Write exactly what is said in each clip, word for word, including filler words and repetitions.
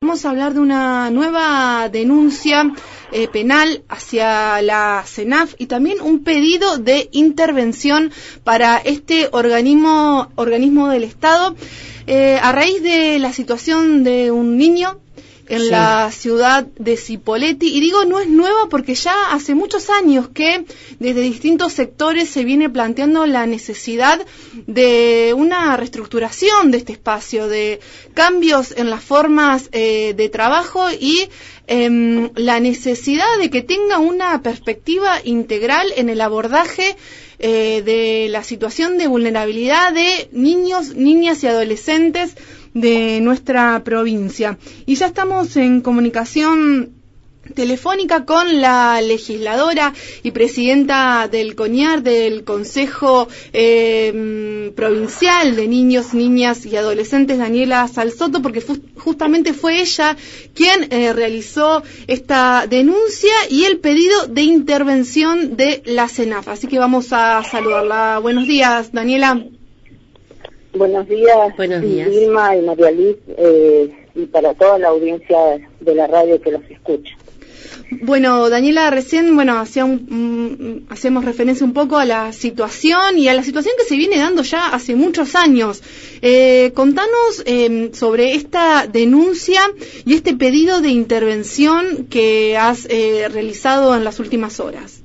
Vamos a hablar de una nueva denuncia eh, penal hacia la CENAF y también un pedido de intervención para este organismo, organismo del Estado eh, a raíz de la situación de un niño en sí. la ciudad de Cipolletti. Y digo, no es nueva porque ya hace muchos años que desde distintos sectores se viene planteando la necesidad de una reestructuración de este espacio, de cambios en las formas eh, de trabajo y eh, la necesidad de que tenga una perspectiva integral en el abordaje eh, de la situación de vulnerabilidad de niños, niñas y adolescentes de nuestra provincia. Y ya estamos en comunicación telefónica con la legisladora y presidenta del CONIAR, del Consejo eh, Provincial de Niños, Niñas y Adolescentes, Daniela Salsoto, porque fu- justamente fue ella quien eh, realizó esta denuncia y el pedido de intervención de la CENAF. Así que vamos a saludarla. Buenos días, Daniela. Buenos días, Buenos días. Vilma y María Liz, eh, y para toda la audiencia de la radio que los escucha. Bueno, Daniela, recién, bueno, hacía un, mm, hacemos referencia un poco a la situación y a la situación que se viene dando ya hace muchos años. Eh, contanos eh, sobre esta denuncia y este pedido de intervención que has eh, realizado en las últimas horas.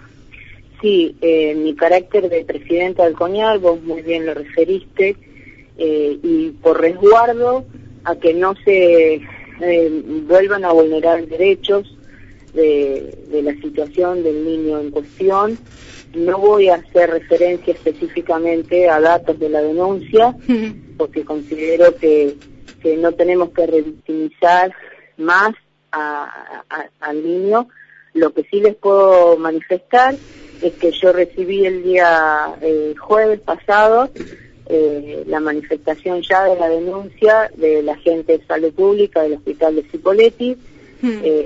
Sí, eh, mi carácter de presidenta del CONIAR, vos muy bien lo referiste, eh, y por resguardo a que no se eh, vuelvan a vulnerar derechos de, de la situación del niño en cuestión, no voy a hacer referencia específicamente a datos de la denuncia, porque considero que, que no tenemos que revictimizar más a, a, al niño. Lo que sí les puedo manifestar es que yo recibí el día eh, jueves pasado eh, la manifestación ya de la denuncia del agente de salud pública del hospital de Cipolletti. Hmm. Eh,